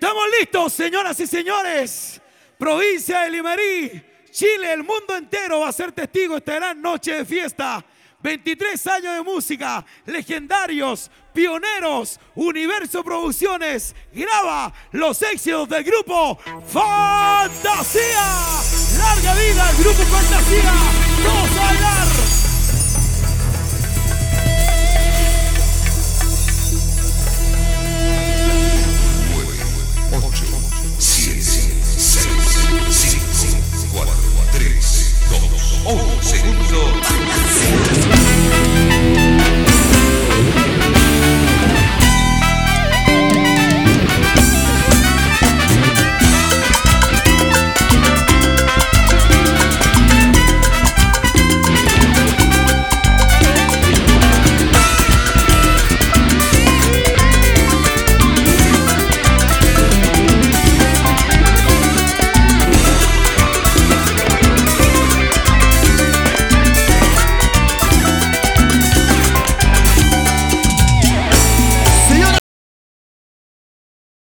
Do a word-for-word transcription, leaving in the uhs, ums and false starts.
Estamos listos, señoras y señores. Provincia de Limarí, Chile, el mundo entero va a ser testigo de esta gran noche de fiesta. veintitrés años de música, legendarios, pioneros. Universo Producciones graba los éxitos del grupo Fantasía. Larga vida al grupo Fantasía. Todos a bailar.